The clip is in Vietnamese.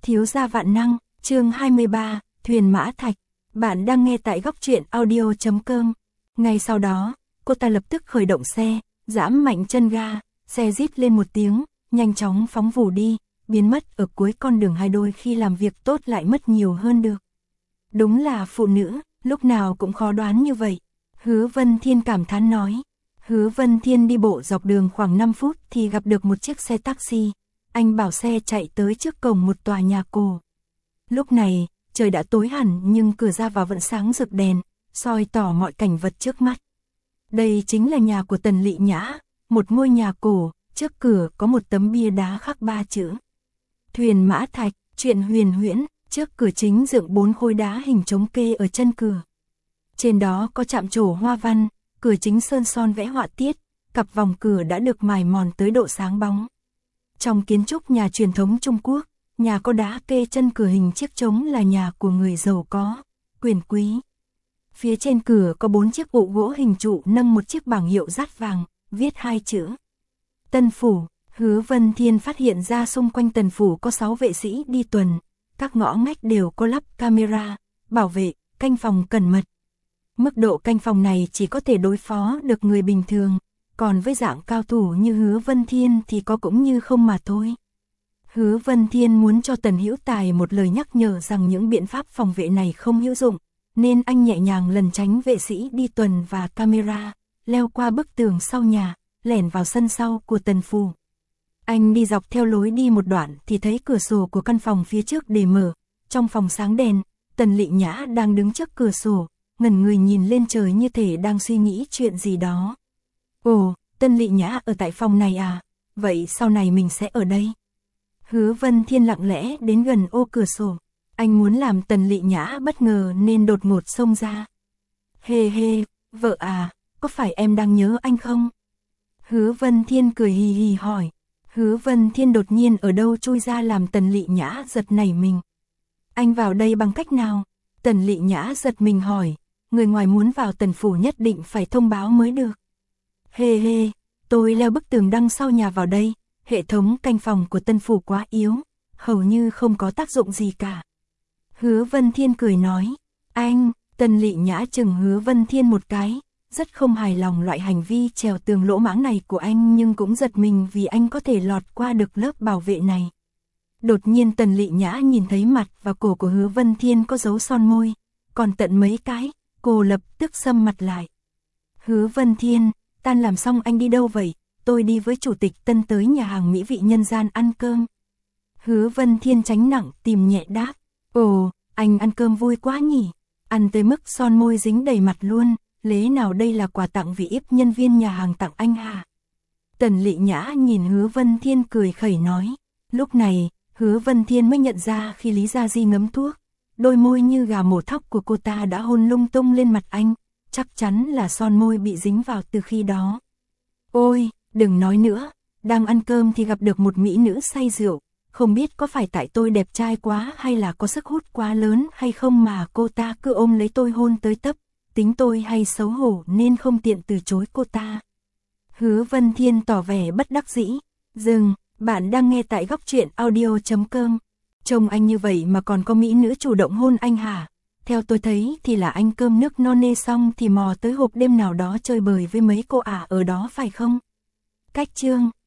Thiếu gia vạn năng, chương 23, Thuyền Mã Thạch. Bạn đang nghe tại góc truyện audio.com. Ngay sau đó, cô ta lập tức khởi động xe, giẫm mạnh chân ga, xe rít lên một tiếng, nhanh chóng phóng vù đi, biến mất ở cuối con đường. Hai đôi khi làm việc tốt lại mất nhiều hơn được. Đúng là phụ nữ, lúc nào cũng khó đoán như vậy. Hứa Vân Thiên cảm thán nói. Hứa Vân Thiên đi bộ dọc đường khoảng 5 phút thì gặp được một chiếc xe taxi. Anh bảo xe chạy tới trước cổng một tòa nhà cổ. Lúc này, trời đã tối hẳn nhưng cửa ra vào vẫn sáng rực đèn, soi tỏ mọi cảnh vật trước mắt. Đây chính là nhà của Tần Lị Nhã, một ngôi nhà cổ, trước cửa có một tấm bia đá khắc 3 chữ. Thuyền Mã Thạch, truyện huyền huyễn, trước cửa chính dựng 4 khối đá hình trống kê ở chân cửa. Trên đó có chạm trổ hoa văn, cửa chính sơn son vẽ họa tiết, cặp vòng cửa đã được mài mòn tới độ sáng bóng. Trong kiến trúc nhà truyền thống Trung Quốc, nhà có đá kê chân cửa hình chiếc trống là nhà của người giàu có, quyền quý. Phía trên cửa có 4 chiếc ụ gỗ hình trụ nâng một chiếc bảng hiệu dát vàng, viết 2 chữ. Tân Phủ. Hứa Vân Thiên phát hiện ra xung quanh Tần Phủ có 6 vệ sĩ đi tuần, các ngõ ngách đều có lắp camera, bảo vệ, canh phòng cẩn mật. Mức độ canh phòng này chỉ có thể đối phó được người bình thường, còn với dạng cao thủ như Hứa Vân Thiên thì có cũng như không mà thôi. Hứa Vân Thiên muốn cho Tần Hữu Tài một lời nhắc nhở rằng những biện pháp phòng vệ này không hữu dụng, nên anh nhẹ nhàng lẩn tránh vệ sĩ đi tuần và camera, leo qua bức tường sau nhà, lẻn vào sân sau của Tần Phủ. Anh đi dọc theo lối đi một đoạn thì thấy cửa sổ của căn phòng phía trước để mở, trong phòng sáng đèn, Tần Lị Nhã đang đứng trước cửa sổ, ngẩn người nhìn lên trời như thể đang suy nghĩ chuyện gì đó. Ồ, Tần Lị Nhã ở tại phòng này à, vậy sau này mình sẽ ở đây. Hứa Vân Thiên lặng lẽ đến gần ô cửa sổ, anh muốn làm Tần Lị Nhã bất ngờ nên đột ngột xông ra. Hê hê, vợ à, có phải em đang nhớ anh không? Hứa Vân Thiên cười hì hì hỏi. Hứa Vân Thiên đột nhiên ở đâu chui ra làm Tần Lị Nhã giật nảy mình. Anh vào đây bằng cách nào? Tần Lị Nhã giật mình hỏi, người ngoài muốn vào Tần Phủ nhất định phải thông báo mới được. Hê hê, tôi leo bức tường đằng sau nhà vào đây, hệ thống canh phòng của Tần Phủ quá yếu, hầu như không có tác dụng gì cả. Hứa Vân Thiên cười nói, anh, Tần Lị Nhã chừng Hứa Vân Thiên một cái, rất không hài lòng loại hành vi trèo tường lỗ mãng này của anh nhưng cũng giật mình vì anh có thể lọt qua được lớp bảo vệ này. Đột nhiên Tần Lị Nhã nhìn thấy mặt và cổ của Hứa Vân Thiên có dấu son môi, còn tận mấy cái, cô lập tức sầm mặt lại. Hứa Vân Thiên, tan làm xong anh đi đâu vậy? Tôi đi với chủ tịch Tân tới nhà hàng mỹ vị nhân gian ăn cơm. Hứa Vân Thiên tránh nặng tìm nhẹ đáp, ồ, anh ăn cơm vui quá nhỉ, ăn tới mức son môi dính đầy mặt luôn. Lẽ nào đây là quà tặng vì ít nhân viên nhà hàng tặng anh hả? Tần Lị Nhã nhìn Hứa Vân Thiên cười khẩy nói. Lúc này, Hứa Vân Thiên mới nhận ra khi Lý Gia Di ngấm thuốc, đôi môi như gà mổ thóc của cô ta đã hôn lung tung lên mặt anh, chắc chắn là son môi bị dính vào từ khi đó. Ôi, đừng nói nữa, đang ăn cơm thì gặp được một mỹ nữ say rượu, không biết có phải tại tôi đẹp trai quá hay là có sức hút quá lớn hay không mà cô ta cứ ôm lấy tôi hôn tới tấp. Tính tôi hay xấu hổ nên không tiện từ chối cô ta. Hứa Vân Thiên tỏ vẻ bất đắc dĩ. Dừng, bạn đang nghe tại góc truyện audio.com. Trông anh như vậy mà còn có mỹ nữ chủ động hôn anh hả? Theo tôi thấy thì là anh cơm nước no nê xong thì mò tới hộp đêm nào đó chơi bời với mấy cô ả ở đó phải không? Cách chương.